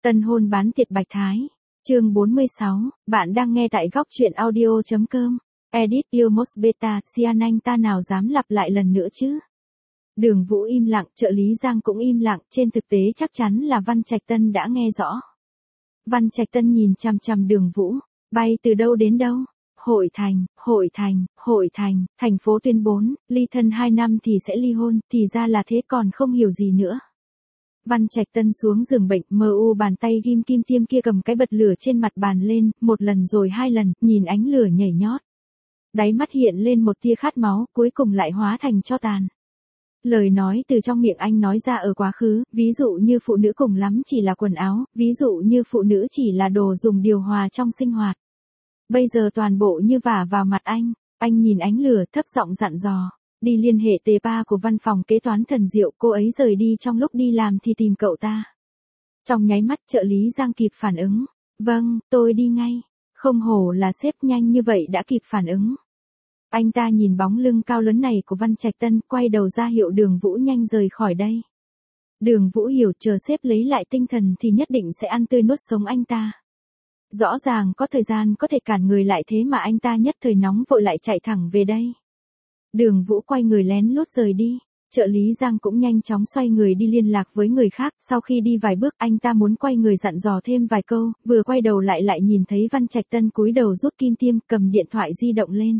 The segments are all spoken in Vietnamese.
Tân hôn bán tiệt Bạch Thái. Chương 46, bạn đang nghe tại góc truyện audio.com. Edit Ilmos Beta, Sian anh ta nào dám lặp lại lần nữa chứ? Đường Vũ im lặng, trợ lý Giang cũng im lặng, trên thực tế chắc chắn là Văn Trạch Tân đã nghe rõ. Văn Trạch Tân nhìn chằm chằm Đường Vũ, bay từ đâu đến đâu? Hội thành, thành phố tuyên bố, ly thân 2 năm thì sẽ ly hôn, thì ra là thế, còn không hiểu gì nữa. Văn Trạch Tân xuống giường bệnh, bàn tay ghim kim tiêm kia cầm cái bật lửa trên mặt bàn lên, một lần rồi 2 lần, nhìn ánh lửa nhảy nhót. Đáy mắt hiện lên một tia khát máu, cuối cùng lại hóa thành tro tàn. Lời nói từ trong miệng anh nói ra ở quá khứ, ví dụ như phụ nữ cùng lắm chỉ là quần áo, ví dụ như phụ nữ chỉ là đồ dùng điều hòa trong sinh hoạt. Bây giờ toàn bộ như vả vào mặt anh nhìn ánh lửa thấp giọng dặn dò. Đi liên hệ tề pa của văn phòng kế toán Thần Diệu, cô ấy rời đi trong lúc đi làm thì tìm cậu ta. Trong nháy mắt trợ lý Giang kịp phản ứng. Vâng, tôi đi ngay. Không hổ là sếp nhanh như vậy đã kịp phản ứng. Anh ta nhìn bóng lưng cao lớn này của Văn Trạch Tân, quay đầu ra hiệu Đường Vũ nhanh rời khỏi đây. Đường Vũ hiểu chờ sếp lấy lại tinh thần thì nhất định sẽ ăn tươi nuốt sống anh ta. Rõ ràng có thời gian có thể cản người lại thế mà anh ta nhất thời nóng vội lại chạy thẳng về đây. Đường Vũ quay người lén lút rời đi, trợ lý Giang cũng nhanh chóng xoay người đi liên lạc với người khác, sau khi đi vài bước anh ta muốn quay người dặn dò thêm vài câu, vừa quay đầu lại nhìn thấy Văn Trạch Tân cúi đầu rút kim tiêm, cầm điện thoại di động lên.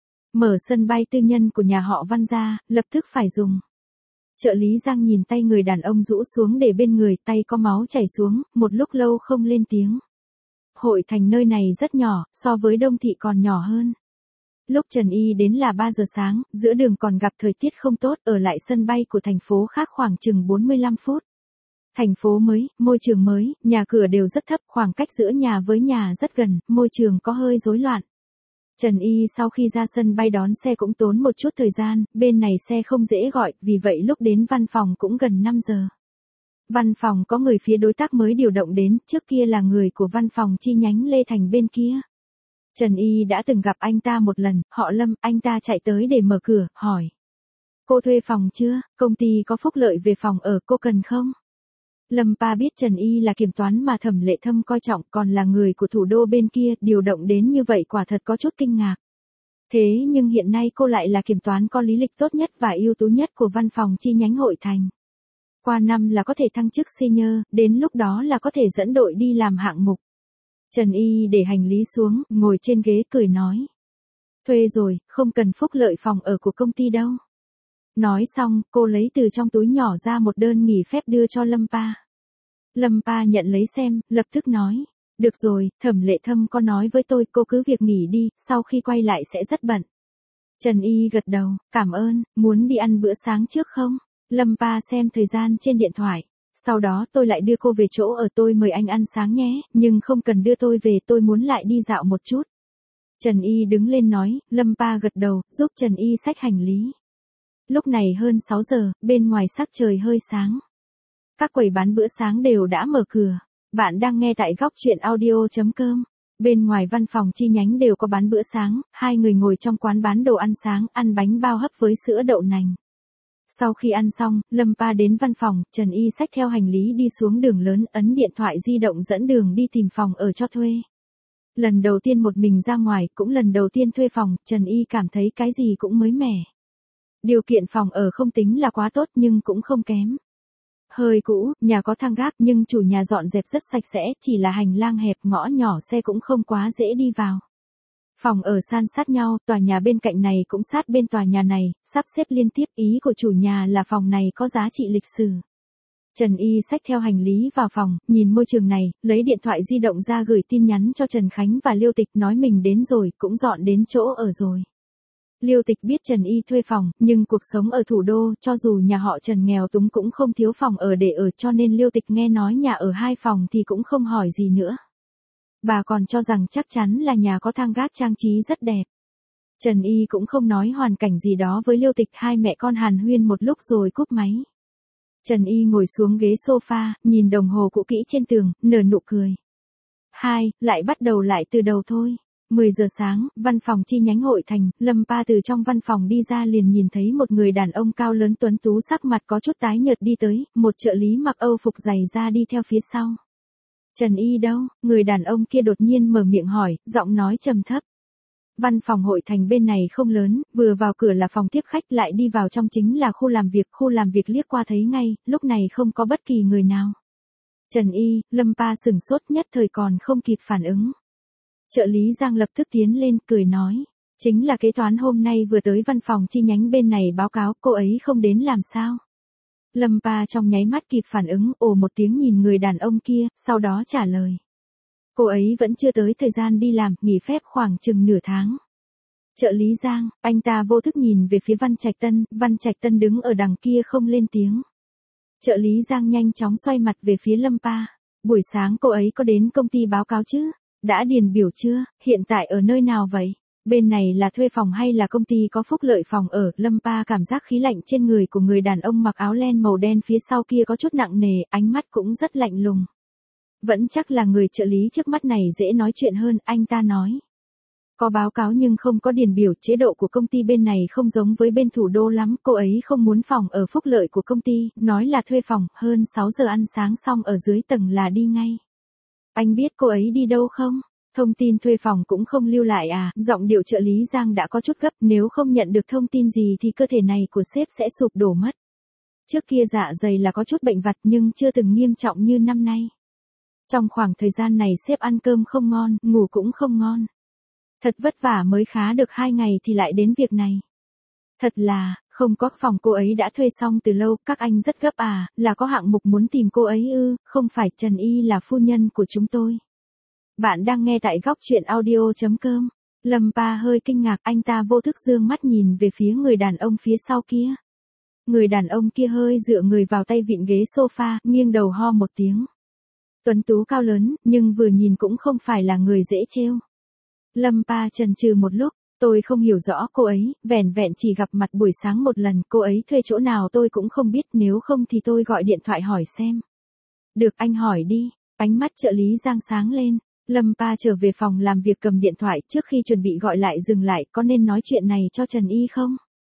Mở sân bay tư nhân của nhà họ Văn ra, lập tức phải dùng. Trợ lý Giang nhìn tay người đàn ông rũ xuống để bên người, tay có máu chảy xuống, một lúc lâu không lên tiếng. Hội thành nơi này rất nhỏ, so với Đông Thị còn nhỏ hơn. Lúc Trần Y đến là 3 giờ sáng, giữa đường còn gặp thời tiết không tốt, ở lại sân bay của thành phố khác khoảng chừng 45 phút. Thành phố mới, môi trường mới, nhà cửa đều rất thấp, khoảng cách giữa nhà với nhà rất gần, môi trường có hơi rối loạn. Trần Y sau khi ra sân bay đón xe cũng tốn một chút thời gian, bên này xe không dễ gọi, vì vậy lúc đến văn phòng cũng gần 5 giờ. Văn phòng có người phía đối tác mới điều động đến, trước kia là người của văn phòng chi nhánh Lê Thành bên kia. Trần Y đã từng gặp anh ta một lần, họ Lâm, anh ta chạy tới để mở cửa, hỏi. Cô thuê phòng chưa, công ty có phúc lợi về phòng ở, cô cần không? Lâm Pa biết Trần Y là kiểm toán mà Thẩm Lệ Thâm coi trọng, còn là người của thủ đô bên kia, điều động đến như vậy quả thật có chút kinh ngạc. Thế nhưng hiện nay cô lại là kiểm toán có lý lịch tốt nhất và ưu tú nhất của văn phòng chi nhánh Hội Thành. Qua năm là có thể thăng chức senior, đến lúc đó là có thể dẫn đội đi làm hạng mục. Trần Y để hành lý xuống, ngồi trên ghế cười nói. Thuê rồi, không cần phúc lợi phòng ở của công ty đâu. Nói xong, cô lấy từ trong túi nhỏ ra một đơn nghỉ phép đưa cho Lâm Pa. Lâm Pa nhận lấy xem, lập tức nói. Được rồi, Thẩm Lệ Thâm có nói với tôi, cô cứ việc nghỉ đi, sau khi quay lại sẽ rất bận. Trần Y gật đầu, cảm ơn, muốn đi ăn bữa sáng trước không? Lâm Pa xem thời gian trên điện thoại. Sau đó tôi lại đưa cô về chỗ ở, tôi mời anh ăn sáng nhé, nhưng không cần đưa tôi về, tôi muốn lại đi dạo một chút. Trần Y đứng lên nói, Lâm Pa gật đầu, giúp Trần Y xách hành lý. Lúc này hơn 6 giờ, bên ngoài sắc trời hơi sáng. Các quầy bán bữa sáng đều đã mở cửa. Bạn đang nghe tại góc truyện audio.com. Bên ngoài văn phòng chi nhánh đều có bán bữa sáng, 2 người ngồi trong quán bán đồ ăn sáng, ăn bánh bao hấp với sữa đậu nành. Sau khi ăn xong, Lâm Pa đến văn phòng, Trần Y xách theo hành lý đi xuống đường lớn, ấn điện thoại di động dẫn đường đi tìm phòng ở cho thuê. Lần đầu tiên một mình ra ngoài, cũng lần đầu tiên thuê phòng, Trần Y cảm thấy cái gì cũng mới mẻ. Điều kiện phòng ở không tính là quá tốt nhưng cũng không kém. Hơi cũ, nhà có thang gác nhưng chủ nhà dọn dẹp rất sạch sẽ, chỉ là hành lang hẹp, ngõ nhỏ, xe cũng không quá dễ đi vào. Phòng ở san sát nhau, tòa nhà bên cạnh này cũng sát bên tòa nhà này, sắp xếp liên tiếp, ý của chủ nhà là phòng này có giá trị lịch sử. Trần Y xách theo hành lý vào phòng, nhìn môi trường này, lấy điện thoại di động ra gửi tin nhắn cho Trần Khánh và Liêu Tịch nói mình đến rồi, cũng dọn đến chỗ ở rồi. Liêu Tịch biết Trần Y thuê phòng, nhưng cuộc sống ở thủ đô, cho dù nhà họ Trần nghèo túng cũng không thiếu phòng ở để ở, cho nên Liêu Tịch nghe nói nhà ở 2 phòng thì cũng không hỏi gì nữa. Bà còn cho rằng chắc chắn là nhà có thang gác trang trí rất đẹp. Trần Y cũng không nói hoàn cảnh gì đó với Liêu Tịch, 2 mẹ con hàn huyên một lúc rồi cúp máy. Trần Y ngồi xuống ghế sofa, nhìn đồng hồ cũ kỹ trên tường, nở nụ cười. Lại bắt đầu lại từ đầu thôi. 10 giờ sáng, văn phòng chi nhánh Hội Thành, Lâm Pa từ trong văn phòng đi ra liền nhìn thấy một người đàn ông cao lớn tuấn tú, sắc mặt có chút tái nhợt đi tới, một trợ lý mặc Âu phục dày da đi theo phía sau. Trần Y đâu? Người đàn ông kia đột nhiên mở miệng hỏi, giọng nói trầm thấp. Văn phòng hội thành bên này không lớn, vừa vào cửa là phòng tiếp khách, lại đi vào trong chính là khu làm việc liếc qua thấy ngay, lúc này không có bất kỳ người nào. Trần Y, Lâm Pa sửng sốt nhất thời còn không kịp phản ứng. Trợ lý Giang lập tức tiến lên cười nói, chính là kế toán hôm nay vừa tới văn phòng chi nhánh bên này báo cáo, cô ấy không đến làm sao? Lâm Pa trong nháy mắt kịp phản ứng, ồ một tiếng nhìn người đàn ông kia, sau đó trả lời. Cô ấy vẫn chưa tới thời gian đi làm, nghỉ phép khoảng chừng nửa tháng. Trợ lý Giang, anh ta vô thức nhìn về phía Văn Trạch Tân đứng ở đằng kia không lên tiếng. Trợ lý Giang nhanh chóng xoay mặt về phía Lâm Pa. Buổi sáng cô ấy có đến công ty báo cáo chứ? Đã điền biểu chưa? Hiện tại ở nơi nào vậy? Bên này là thuê phòng hay là công ty có phúc lợi phòng ở? Lâm Pa cảm giác khí lạnh trên người của người đàn ông mặc áo len màu đen phía sau kia có chút nặng nề, ánh mắt cũng rất lạnh lùng. Vẫn chắc là người trợ lý trước mắt này dễ nói chuyện hơn, anh ta nói. Có báo cáo nhưng không có điền biểu, chế độ của công ty bên này không giống với bên thủ đô lắm, cô ấy không muốn phòng ở phúc lợi của công ty, nói là thuê phòng, hơn 6 giờ ăn sáng xong ở dưới tầng là đi ngay. Anh biết cô ấy đi đâu không? Thông tin thuê phòng cũng không lưu lại à? Giọng điệu trợ lý Giang đã có chút gấp, nếu không nhận được thông tin gì thì cơ thể này của sếp sẽ sụp đổ mất. Trước kia dạ dày là có chút bệnh vặt nhưng chưa từng nghiêm trọng như năm nay. Trong khoảng thời gian này sếp ăn cơm không ngon, ngủ cũng không ngon. Thật vất vả mới khá được 2 ngày thì lại đến việc này. Thật là, không có phòng cô ấy đã thuê xong từ lâu, các anh rất gấp à, là có hạng mục muốn tìm cô ấy ư? Không phải, Trần Y là phu nhân của chúng tôi. Bạn đang nghe tại góc truyện audio.com. Lâm Pa hơi kinh ngạc, anh ta vô thức dương mắt nhìn về phía người đàn ông phía sau kia. Người đàn ông kia hơi dựa người vào tay vịn ghế sofa, nghiêng đầu ho một tiếng. Tuấn tú cao lớn, nhưng vừa nhìn cũng không phải là người dễ trêu. Lâm Pa chần chừ một lúc, tôi không hiểu rõ cô ấy, vẻn vẹn chỉ gặp mặt buổi sáng một lần, cô ấy thuê chỗ nào tôi cũng không biết, nếu không thì tôi gọi điện thoại hỏi xem. Được, anh hỏi đi. Ánh mắt trợ lý Giang sáng lên. Lâm Pa trở về phòng làm việc cầm điện thoại, trước khi chuẩn bị gọi lại dừng lại, có nên nói chuyện này cho Trần Y không?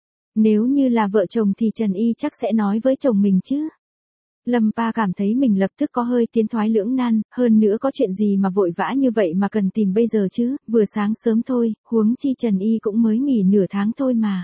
Nếu như là vợ chồng thì Trần Y chắc sẽ nói với chồng mình chứ. Lâm Pa cảm thấy mình lập tức có hơi tiến thoái lưỡng nan, hơn nữa có chuyện gì mà vội vã như vậy mà cần tìm bây giờ chứ, vừa sáng sớm thôi, huống chi Trần Y cũng mới nghỉ nửa tháng thôi mà.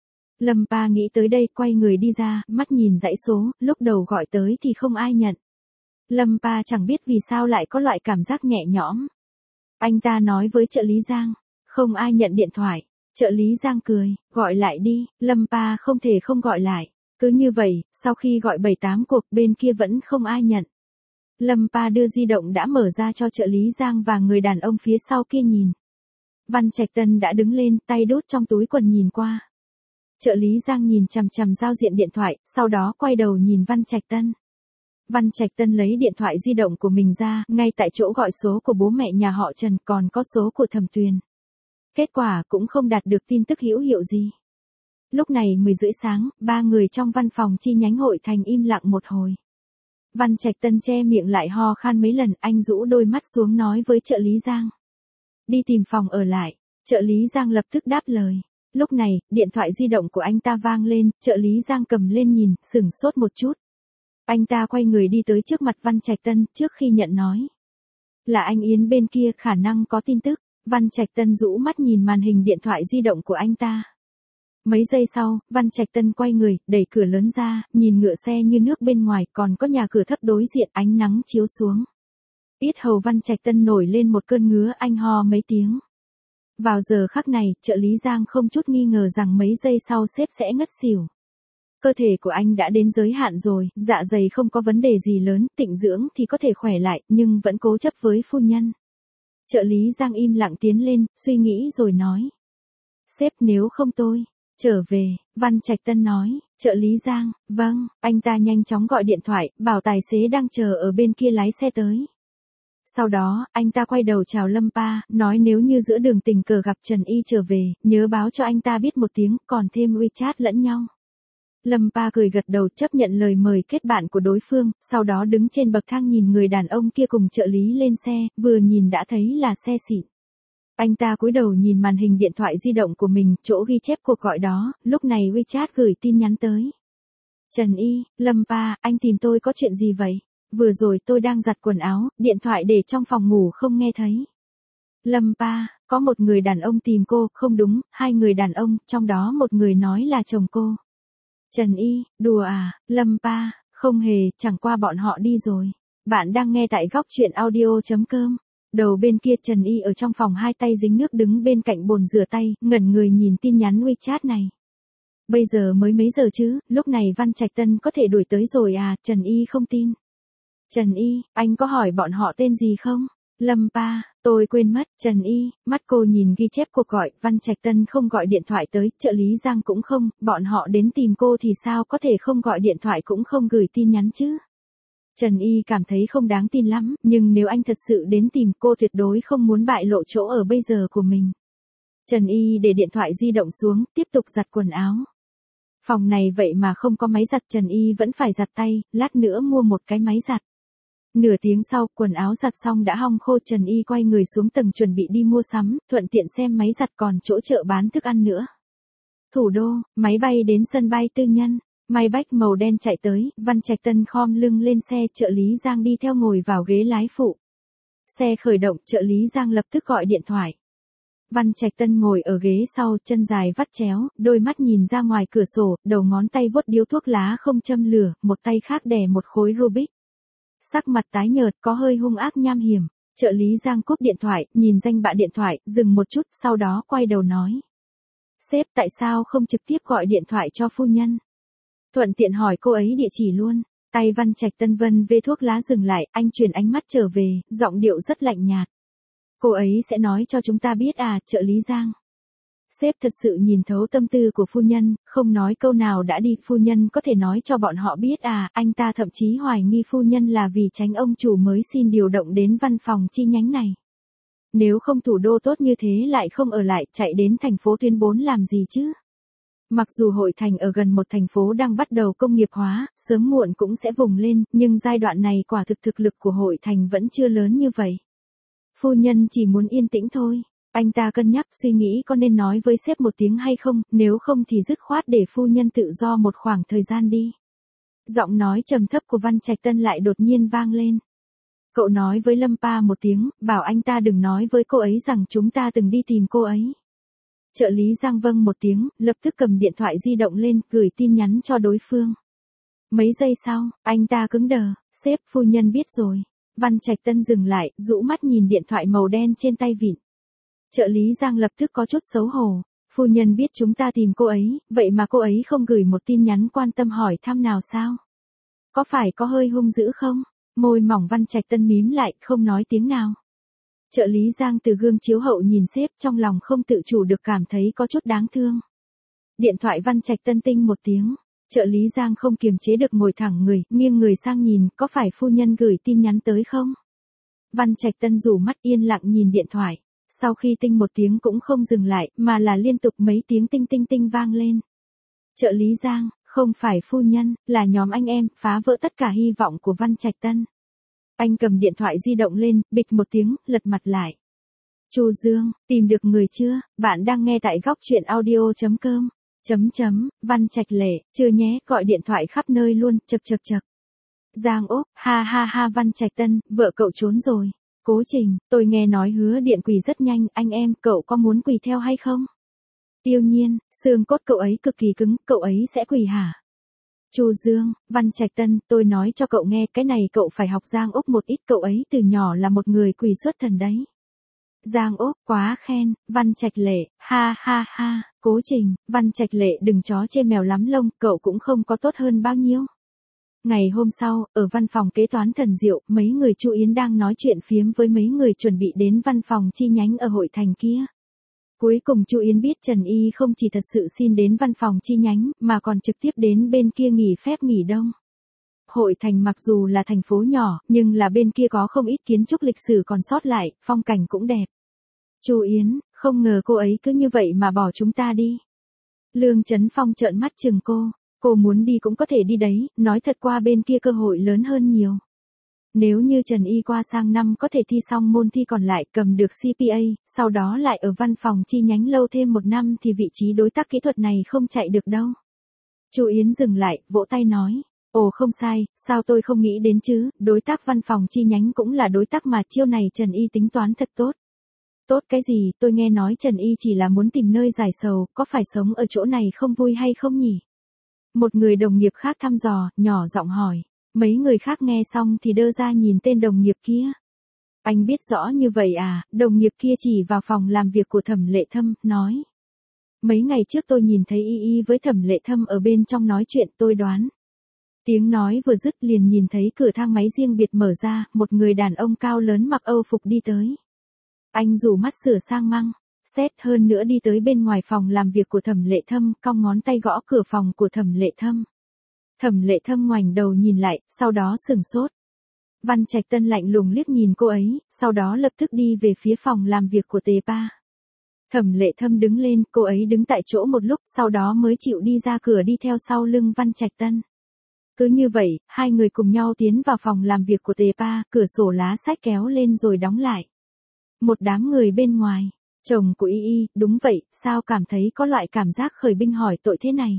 Lâm Pa nghĩ tới đây quay người đi ra, mắt nhìn dãy số, lúc đầu gọi tới thì không ai nhận. Lâm Pa chẳng biết vì sao lại có loại cảm giác nhẹ nhõm. Anh ta nói với trợ lý Giang, không ai nhận điện thoại. Trợ lý Giang cười, gọi lại đi, Lâm Pa không thể không gọi lại. Cứ như vậy, sau khi gọi 7-8 cuộc bên kia vẫn không ai nhận. Lâm Pa đưa di động đã mở ra cho trợ lý Giang và người đàn ông phía sau kia nhìn. Văn Trạch Tân đã đứng lên, tay đút trong túi quần nhìn qua. Trợ lý Giang nhìn chằm chằm giao diện điện thoại, sau đó quay đầu nhìn Văn Trạch Tân. Văn Trạch Tân lấy điện thoại di động của mình ra, ngay tại chỗ gọi số của bố mẹ nhà họ Trần, còn có số của Thẩm Tuyền. Kết quả cũng không đạt được tin tức hữu hiệu gì. Lúc này 10 rưỡi sáng, 3 người trong văn phòng chi nhánh hội thành im lặng một hồi. Văn Trạch Tân che miệng lại ho khan mấy lần, anh rũ đôi mắt xuống nói với trợ lý Giang. Đi tìm phòng ở lại. Trợ lý Giang lập tức đáp lời. Lúc này, điện thoại di động của anh ta vang lên, trợ lý Giang cầm lên nhìn, sửng sốt một chút. Anh ta quay người đi tới trước mặt Văn Trạch Tân, trước khi nhận nói. Là anh Yến bên kia, khả năng có tin tức. Văn Trạch Tân rũ mắt nhìn màn hình điện thoại di động của anh ta. Mấy giây sau, Văn Trạch Tân quay người, đẩy cửa lớn ra, nhìn ngựa xe như nước bên ngoài, còn có nhà cửa thấp đối diện, ánh nắng chiếu xuống. Yết hầu Văn Trạch Tân nổi lên một cơn ngứa, anh ho mấy tiếng. Vào giờ khắc này, trợ lý Giang không chút nghi ngờ rằng mấy giây sau sếp sẽ ngất xỉu. Cơ thể của anh đã đến giới hạn rồi, dạ dày không có vấn đề gì lớn, tịnh dưỡng thì có thể khỏe lại, nhưng vẫn cố chấp với phu nhân. Trợ lý Giang im lặng tiến lên, suy nghĩ rồi nói. Sếp, nếu không tôi trở về, Văn Trạch Tân nói. Trợ lý Giang, vâng, anh ta nhanh chóng gọi điện thoại, bảo tài xế đang chờ ở bên kia lái xe tới. Sau đó, anh ta quay đầu chào Lâm Pa, nói nếu như giữa đường tình cờ gặp Trần Y trở về, nhớ báo cho anh ta biết một tiếng, còn thêm WeChat lẫn nhau. Lâm Pa cười gật đầu chấp nhận lời mời kết bạn của đối phương, sau đó đứng trên bậc thang nhìn người đàn ông kia cùng trợ lý lên xe, vừa nhìn đã thấy là xe xịn. Anh ta cúi đầu nhìn màn hình điện thoại di động của mình, chỗ ghi chép cuộc gọi đó, lúc này WeChat gửi tin nhắn tới. Trần Y, Lâm Pa, anh tìm tôi có chuyện gì vậy? Vừa rồi tôi đang giặt quần áo, điện thoại để trong phòng ngủ không nghe thấy. Lâm Pa, có một người đàn ông tìm cô, không đúng, hai người đàn ông, trong đó một người nói là chồng cô. Trần Y, đùa à, Lâm Pa, không hề, chẳng qua bọn họ đi rồi. Bạn đang nghe tại góc truyện audio.com. Đầu bên kia Trần Y ở trong phòng hai tay dính nước đứng bên cạnh bồn rửa tay, ngẩn người nhìn tin nhắn WeChat này. Bây giờ mới mấy giờ chứ, lúc này Văn Trạch Tân có thể đuổi tới rồi à, Trần Y không tin. Trần Y, anh có hỏi bọn họ tên gì không? Lâm Pa, tôi quên mất, Trần Y, mắt cô nhìn ghi chép cuộc gọi, Văn Trạch Tân không gọi điện thoại tới, trợ lý Giang cũng không, bọn họ đến tìm cô thì sao có thể không gọi điện thoại cũng không gửi tin nhắn chứ? Trần Y cảm thấy không đáng tin lắm, nhưng nếu anh thật sự đến tìm cô tuyệt đối không muốn bại lộ chỗ ở bây giờ của mình. Trần Y để điện thoại di động xuống, tiếp tục giặt quần áo. Phòng này vậy mà không có máy giặt, Trần Y vẫn phải giặt tay, lát nữa mua một cái máy giặt. Nửa tiếng sau, quần áo giặt xong đã hong khô, Trần Y quay người xuống tầng chuẩn bị đi mua sắm, thuận tiện xem máy giặt còn chỗ chợ bán thức ăn nữa. Thủ đô, máy bay đến sân bay tư nhân, Maybach màu đen chạy tới, Văn Trạch Tân khom lưng lên xe, trợ lý Giang đi theo ngồi vào ghế lái phụ. Xe khởi động, trợ lý Giang lập tức gọi điện thoại. Văn Trạch Tân ngồi ở ghế sau, chân dài vắt chéo, đôi mắt nhìn ra ngoài cửa sổ, đầu ngón tay vuốt điếu thuốc lá không châm lửa, một tay khác đè một khối Rubik. Sắc mặt tái nhợt, có hơi hung ác nham hiểm. Trợ lý Giang cúp điện thoại, nhìn danh bạ điện thoại, dừng một chút, sau đó quay đầu nói. Sếp, tại sao không trực tiếp gọi điện thoại cho phu nhân? Thuận tiện hỏi cô ấy địa chỉ luôn. Tay Văn Trạch Tân vân vê thuốc lá dừng lại, anh chuyển ánh mắt trở về, giọng điệu rất lạnh nhạt. Cô ấy sẽ nói cho chúng ta biết à, trợ lý Giang. Sếp thật sự nhìn thấu tâm tư của phu nhân, không nói câu nào đã đi, phu nhân có thể nói cho bọn họ biết à, anh ta thậm chí hoài nghi phu nhân là vì tránh ông chủ mới xin điều động đến văn phòng chi nhánh này. Nếu không thủ đô tốt như thế lại không ở lại, chạy đến thành phố tuyến 4 làm gì chứ? Mặc dù Hội Thành ở gần một thành phố đang bắt đầu công nghiệp hóa, sớm muộn cũng sẽ vùng lên, nhưng giai đoạn này quả thực lực của Hội Thành vẫn chưa lớn như vậy. Phu nhân chỉ muốn yên tĩnh thôi. Anh ta cân nhắc suy nghĩ có nên nói với sếp một tiếng hay không, nếu không thì dứt khoát để phu nhân tự do một khoảng thời gian đi. Giọng nói trầm thấp của Văn Trạch Tân lại đột nhiên vang lên. Cậu nói với Lâm Pa một tiếng, bảo anh ta đừng nói với cô ấy rằng chúng ta từng đi tìm cô ấy. Trợ lý Giang vâng một tiếng, lập tức cầm điện thoại di động lên, gửi tin nhắn cho đối phương. Mấy giây sau, anh ta cứng đờ, sếp, phu nhân biết rồi. Văn Trạch Tân dừng lại, rũ mắt nhìn điện thoại màu đen trên tay vịn. Trợ lý Giang lập tức có chút xấu hổ. Phu nhân biết chúng ta tìm cô ấy, vậy mà cô ấy không gửi một tin nhắn quan tâm hỏi thăm nào sao? Có phải có hơi hung dữ không? Môi mỏng Văn Trạch Tân mím lại, không nói tiếng nào. Trợ lý Giang từ gương chiếu hậu nhìn sếp, trong lòng không tự chủ được cảm thấy có chút đáng thương. Điện thoại Văn Trạch Tân tinh một tiếng. Trợ lý Giang không kiềm chế được ngồi thẳng người, nghiêng người sang nhìn, có phải phu nhân gửi tin nhắn tới không? Văn Trạch Tân rủ mắt yên lặng nhìn điện thoại. Sau khi tinh một tiếng cũng không dừng lại, mà là liên tục mấy tiếng tinh tinh tinh vang lên. Trợ lý Giang, không phải phu nhân, là nhóm anh em, phá vỡ tất cả hy vọng của Văn Trạch Tân. Anh cầm điện thoại di động lên, bịch một tiếng, lật mặt lại. Chu Dương, tìm được người chưa? Bạn đang nghe tại góc truyện audio.com. Văn Trạch Lệ, chưa nhé, gọi điện thoại khắp nơi luôn, chậc. Giang ốp, ha ha, Văn Trạch Tân, vợ cậu trốn rồi. Cố Trình, tôi nghe nói hứa điện quỳ rất nhanh, anh em, cậu có muốn quỳ theo hay không? Tiêu Nhiên, xương cốt cậu ấy cực kỳ cứng, cậu ấy sẽ quỳ hả? Chu Dương, Văn Trạch Tân, tôi nói cho cậu nghe, cái này cậu phải học Giang ốp một ít, cậu ấy từ nhỏ là một người quỳ xuất thần đấy. Giang ốp, quá khen, Văn Trạch Lệ, ha ha, Cố Trình, Văn Trạch Lệ đừng chó chê mèo lắm lông, cậu cũng không có tốt hơn bao nhiêu. Ngày hôm sau, ở văn phòng kế toán Thần Diệu, mấy người Chu Yến đang nói chuyện phiếm với mấy người chuẩn bị đến văn phòng chi nhánh ở Hội Thành kia. Cuối cùng Chu Yến biết Trần Y không chỉ thật sự xin đến văn phòng chi nhánh, mà còn trực tiếp đến bên kia nghỉ phép nghỉ đông. Hội Thành mặc dù là thành phố nhỏ, nhưng là bên kia có không ít kiến trúc lịch sử còn sót lại, phong cảnh cũng đẹp. Chu Yến, không ngờ cô ấy cứ như vậy mà bỏ chúng ta đi. Lương Chấn Phong trợn mắt chừng cô muốn đi cũng có thể đi đấy, nói thật qua bên kia cơ hội lớn hơn nhiều. Nếu như Trần Y qua sang năm có thể thi xong môn thi còn lại, cầm được CPA, sau đó lại ở văn phòng chi nhánh lâu thêm 1 năm thì vị trí đối tác kỹ thuật này không chạy được đâu. Chu Yến dừng lại, vỗ tay nói. Ồ không sai, sao tôi không nghĩ đến chứ, đối tác văn phòng chi nhánh cũng là đối tác mà, chiêu này Trần Y tính toán thật tốt. Tốt cái gì, tôi nghe nói Trần Y chỉ là muốn tìm nơi giải sầu, có phải sống ở chỗ này không vui hay không nhỉ? Một người đồng nghiệp khác thăm dò, nhỏ giọng hỏi. Mấy người khác nghe xong thì đơ ra nhìn tên đồng nghiệp kia. Anh biết rõ như vậy à, đồng nghiệp kia chỉ vào phòng làm việc của Thẩm Lệ Thâm, nói. Mấy ngày trước tôi nhìn thấy Y với Thẩm Lệ Thâm ở bên trong nói chuyện, tôi đoán. Tiếng nói vừa dứt liền nhìn thấy cửa thang máy riêng biệt mở ra, một người đàn ông cao lớn mặc Âu phục đi tới. Anh rủ mắt sửa sang măng, xét hơn nữa đi tới bên ngoài phòng làm việc của Thẩm Lệ Thâm, cong ngón tay gõ cửa phòng của Thẩm Lệ Thâm. Thẩm Lệ Thâm ngoảnh đầu nhìn lại, sau đó sững sốt. Văn Trạch Tân lạnh lùng liếc nhìn cô ấy, sau đó lập tức đi về phía phòng làm việc của Tề Pa. Thẩm Lệ Thâm đứng lên, cô ấy đứng tại chỗ một lúc, sau đó mới chịu đi ra cửa đi theo sau lưng Văn Trạch Tân. Cứ như vậy, hai người cùng nhau tiến vào phòng làm việc của Tề Pa, cửa sổ lá sách kéo lên rồi đóng lại. Một đám người bên ngoài, chồng của Y, đúng vậy, sao cảm thấy có loại cảm giác khởi binh hỏi tội thế này.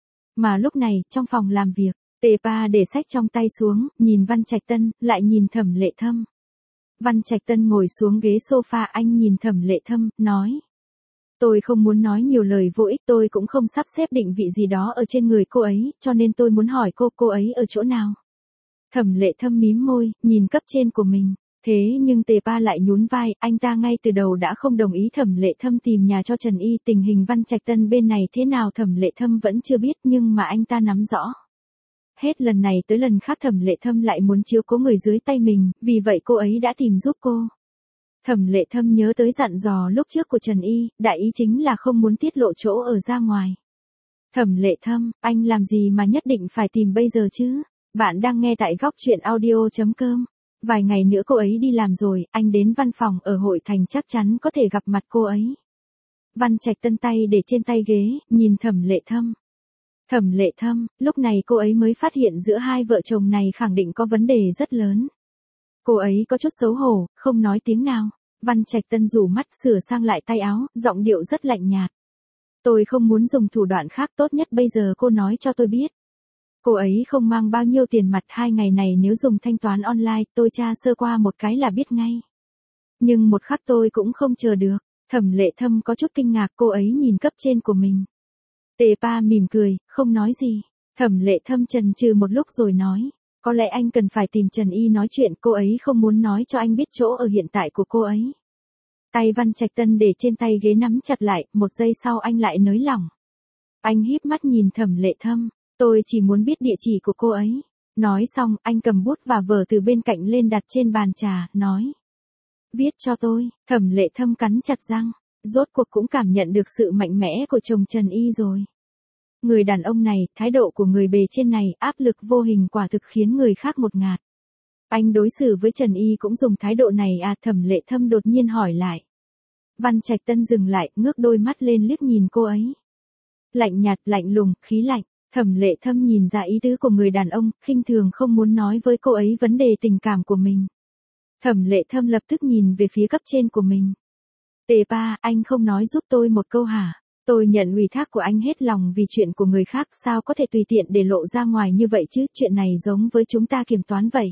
Mà lúc này, trong phòng làm việc, Tề Pa để sách trong tay xuống, nhìn Văn Trạch Tân, lại nhìn Thẩm Lệ Thâm. Văn Trạch Tân ngồi xuống ghế sofa, anh nhìn Thẩm Lệ Thâm, nói. Tôi không muốn nói nhiều lời vô ích, tôi cũng không sắp xếp định vị gì đó ở trên người cô ấy, cho nên tôi muốn hỏi cô ấy ở chỗ nào. Thẩm Lệ Thâm mím môi, nhìn cấp trên của mình. Thế nhưng Tề Pa lại nhún vai, anh ta ngay từ đầu đã không đồng ý Thẩm Lệ Thâm tìm nhà cho Trần Y, tình hình Văn Trạch Tân bên này thế nào Thẩm Lệ Thâm vẫn chưa biết nhưng mà anh ta nắm rõ. Hết lần này tới lần khác Thẩm Lệ Thâm lại muốn chiếu cố người dưới tay mình, vì vậy cô ấy đã tìm giúp cô. Thẩm Lệ Thâm nhớ tới dặn dò lúc trước của Trần Y, đại ý chính là không muốn tiết lộ chỗ ở ra ngoài. Thẩm Lệ Thâm, anh làm gì mà nhất định phải tìm bây giờ chứ? Bạn đang nghe tại góc truyện audio.com. Vài ngày nữa cô ấy đi làm rồi, anh đến văn phòng ở Hội Thành chắc chắn có thể gặp mặt cô ấy. Văn Trạch Tân tay để trên tay ghế, nhìn Thẩm Lệ Thâm. Thẩm Lệ Thâm, lúc này cô ấy mới phát hiện giữa hai vợ chồng này khẳng định có vấn đề rất lớn. Cô ấy có chút xấu hổ, không nói tiếng nào. Văn Trạch Tân rủ mắt sửa sang lại tay áo, giọng điệu rất lạnh nhạt. Tôi không muốn dùng thủ đoạn khác, tốt nhất bây giờ cô nói cho tôi biết. Cô ấy không mang bao nhiêu tiền mặt, 2 ngày này nếu dùng thanh toán online, tôi tra sơ qua một cái là biết ngay. Nhưng một khắc tôi cũng không chờ được. Thẩm Lệ Thâm có chút kinh ngạc, cô ấy nhìn cấp trên của mình. Tề Pa mỉm cười, không nói gì. Thẩm Lệ Thâm chần chừ một lúc rồi nói. Có lẽ anh cần phải tìm Trần Y nói chuyện, cô ấy không muốn nói cho anh biết chỗ ở hiện tại của cô ấy. Tay Văn Trạch Tân để trên tay ghế nắm chặt lại, một giây sau anh lại nới lỏng. Anh híp mắt nhìn Thẩm Lệ Thâm, tôi chỉ muốn biết địa chỉ của cô ấy. Nói xong, anh cầm bút và vở từ bên cạnh lên đặt trên bàn trà, nói. Viết cho tôi. Thẩm Lệ Thâm cắn chặt răng, rốt cuộc cũng cảm nhận được sự mạnh mẽ của chồng Trần Y rồi. Người đàn ông này, thái độ của người bề trên này, áp lực vô hình quả thực khiến người khác một ngạt. Anh đối xử với Trần Y cũng dùng thái độ này à? Thẩm Lệ Thâm đột nhiên hỏi lại. Văn Trạch Tân dừng lại, ngước đôi mắt lên liếc nhìn cô ấy. Lạnh nhạt, lạnh lùng, khí lạnh. Thẩm Lệ Thâm nhìn ra ý tứ của người đàn ông, khinh thường không muốn nói với cô ấy vấn đề tình cảm của mình. Thẩm Lệ Thâm lập tức nhìn về phía cấp trên của mình. Tề Pa, anh không nói giúp tôi một câu hả? Tôi nhận ủy thác của anh hết lòng vì chuyện của người khác, sao có thể tùy tiện để lộ ra ngoài như vậy chứ, chuyện này giống với chúng ta kiểm toán vậy.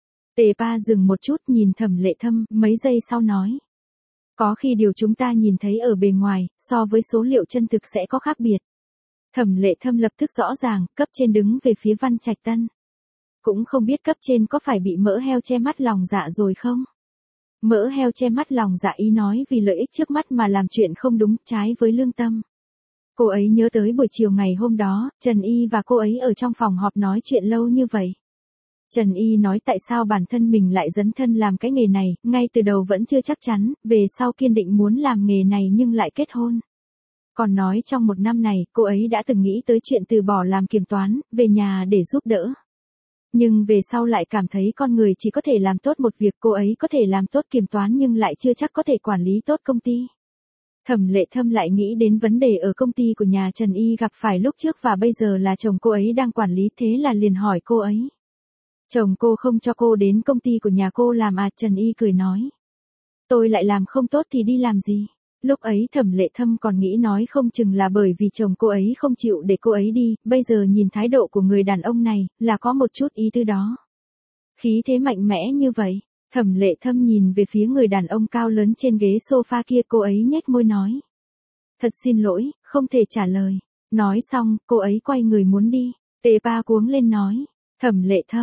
Tề Pa dừng một chút nhìn Thẩm Lệ Thâm, mấy giây sau nói. Có khi điều chúng ta nhìn thấy ở bề ngoài, so với số liệu chân thực sẽ có khác biệt. Thẩm Lệ Thâm lập tức rõ ràng, cấp trên đứng về phía Văn Trạch Tân. Cũng không biết cấp trên có phải bị mỡ heo che mắt lòng dạ rồi không? Mỡ heo che mắt lòng dạ ý nói vì lợi ích trước mắt mà làm chuyện không đúng, trái với lương tâm. Cô ấy nhớ tới buổi chiều ngày hôm đó, Trần Y và cô ấy ở trong phòng họp nói chuyện lâu như vậy. Trần Y nói tại sao bản thân mình lại dấn thân làm cái nghề này, ngay từ đầu vẫn chưa chắc chắn, về sau kiên định muốn làm nghề này nhưng lại kết hôn. Còn nói trong 1 năm này, cô ấy đã từng nghĩ tới chuyện từ bỏ làm kiểm toán, về nhà để giúp đỡ. Nhưng về sau lại cảm thấy con người chỉ có thể làm tốt một việc, cô ấy có thể làm tốt kiểm toán nhưng lại chưa chắc có thể quản lý tốt công ty. Thẩm Lệ Thâm lại nghĩ đến vấn đề ở công ty của nhà Trần Y gặp phải lúc trước và bây giờ là chồng cô ấy đang quản lý, thế là liền hỏi cô ấy. Chồng cô không cho cô đến công ty của nhà cô làm à? Trần Y cười nói. Tôi lại làm không tốt thì đi làm gì? Lúc ấy Thẩm Lệ Thâm còn nghĩ nói không chừng là bởi vì chồng cô ấy không chịu để cô ấy đi, bây giờ nhìn thái độ của người đàn ông này, là có một chút ý tứ đó. Khí thế mạnh mẽ như vậy, Thẩm Lệ Thâm nhìn về phía người đàn ông cao lớn trên ghế sofa kia, cô ấy nhếch môi nói. Thật xin lỗi, không thể trả lời. Nói xong, cô ấy quay người muốn đi. Tề Pa cuống lên nói. Thẩm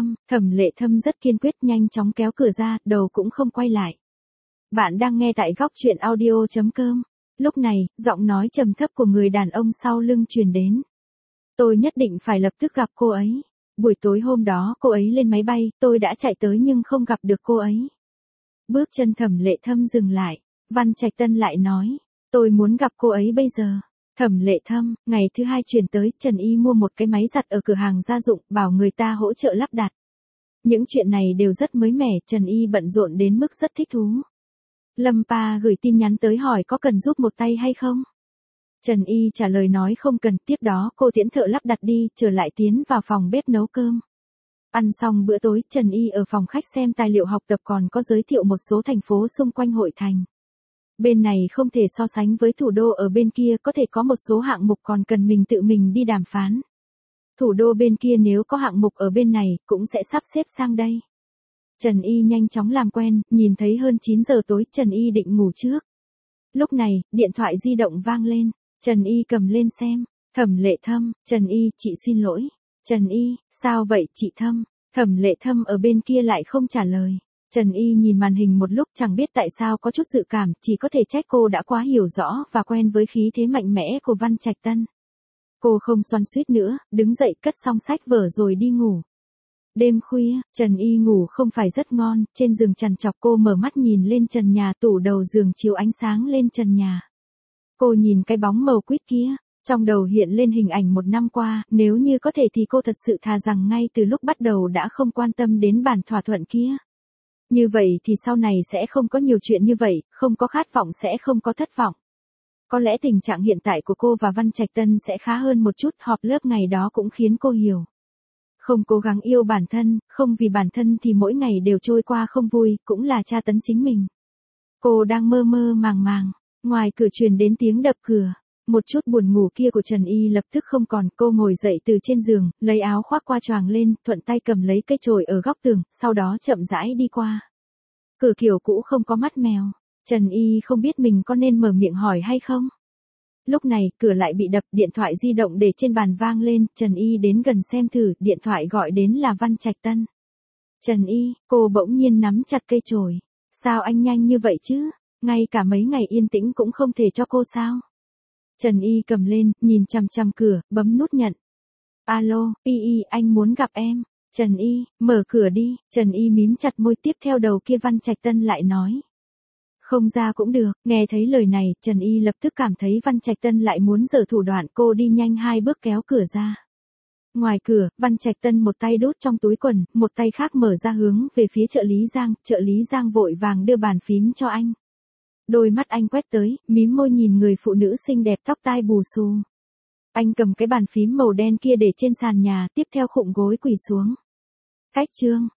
Lệ Thâm rất kiên quyết, nhanh chóng kéo cửa ra, đầu cũng không quay lại. Bạn đang nghe tại góc truyện audio.com. Lúc này, giọng nói trầm thấp của người đàn ông sau lưng truyền đến. Tôi nhất định phải lập tức gặp cô ấy. Buổi tối hôm đó cô ấy lên máy bay, tôi đã chạy tới nhưng không gặp được cô ấy. Bước chân Thẩm Lệ Thâm dừng lại, Văn Trạch Tân lại nói. Tôi muốn gặp cô ấy bây giờ. Thẩm Lệ Thâm, ngày thứ hai chuyển tới, Trần Y mua một cái máy giặt ở cửa hàng gia dụng, bảo người ta hỗ trợ lắp đặt. Những chuyện này đều rất mới mẻ, Trần Y bận rộn đến mức rất thích thú. Lâm Pa gửi tin nhắn tới hỏi có cần giúp một tay hay không? Trần Y trả lời nói không cần, tiếp đó cô tiễn thợ lắp đặt đi, trở lại tiến vào phòng bếp nấu cơm. Ăn xong bữa tối, Trần Y ở phòng khách xem tài liệu học tập, còn có giới thiệu một số thành phố xung quanh hội thành. Bên này không thể so sánh với thủ đô, ở bên kia có thể có một số hạng mục còn cần mình tự mình đi đàm phán. Thủ đô bên kia nếu có hạng mục ở bên này, cũng sẽ sắp xếp sang đây. Trần Y nhanh chóng làm quen, nhìn thấy hơn 9 giờ tối, Trần Y định ngủ trước. Lúc này, điện thoại di động vang lên, Trần Y cầm lên xem. Thẩm Lệ Thâm, Trần Y, chị xin lỗi. Trần Y, sao vậy chị Thâm? Thẩm Lệ Thâm ở bên kia lại không trả lời. Trần Y nhìn màn hình một lúc, chẳng biết tại sao có chút dự cảm, chỉ có thể trách cô đã quá hiểu rõ và quen với khí thế mạnh mẽ của Văn Trạch Tân. Cô không xoắn xuýt nữa, đứng dậy cất xong sách vở rồi đi ngủ. Đêm khuya, Trần Y ngủ không phải rất ngon, trên giường trằn trọc, cô mở mắt nhìn lên trần nhà, tủ đầu giường chiếu ánh sáng lên trần nhà. Cô nhìn cái bóng màu quýt kia, trong đầu hiện lên hình ảnh một năm qua, nếu như có thể thì cô thật sự thà rằng ngay từ lúc bắt đầu đã không quan tâm đến bản thỏa thuận kia. Như vậy thì sau này sẽ không có nhiều chuyện như vậy, không có khát vọng sẽ không có thất vọng. Có lẽ tình trạng hiện tại của cô và Văn Trạch Tân sẽ khá hơn một chút, họp lớp ngày đó cũng khiến cô hiểu. Không cố gắng yêu bản thân, không vì bản thân thì mỗi ngày đều trôi qua không vui, cũng là tra tấn chính mình. Cô đang mơ mơ màng màng, ngoài cửa truyền đến tiếng đập cửa. Một chút buồn ngủ kia của Trần Y lập tức không còn, cô ngồi dậy từ trên giường, lấy áo khoác qua choàng lên, thuận tay cầm lấy cây chổi ở góc tường, sau đó chậm rãi đi qua. Cửa kiểu cũ không có mắt mèo, Trần Y không biết mình có nên mở miệng hỏi hay không. Lúc này, cửa lại bị đập, điện thoại di động để trên bàn vang lên, Trần Y đến gần xem thử, điện thoại gọi đến là Văn Trạch Tân. Trần Y, cô bỗng nhiên nắm chặt cây chổi. Sao anh nhanh như vậy chứ? Ngay cả mấy ngày yên tĩnh cũng không thể cho cô sao? Trần Y cầm lên, nhìn chằm chằm cửa, bấm nút nhận. Alo, Y, anh muốn gặp em. Trần Y, mở cửa đi. Trần Y mím chặt môi, tiếp theo đầu kia Văn Trạch Tân lại nói. Không ra cũng được. Nghe thấy lời này, Trần Y lập tức cảm thấy Văn Trạch Tân lại muốn giở thủ đoạn, cô đi nhanh 2 bước kéo cửa ra. Ngoài cửa, Văn Trạch Tân một tay đút trong túi quần, một tay khác mở ra hướng về phía trợ lý Giang vội vàng đưa bàn phím cho anh. Đôi mắt anh quét tới, mím môi nhìn người phụ nữ xinh đẹp tóc tai bù xù. Anh cầm cái bàn phím màu đen kia để trên sàn nhà, tiếp theo khụng gối quỳ xuống. Cách chương,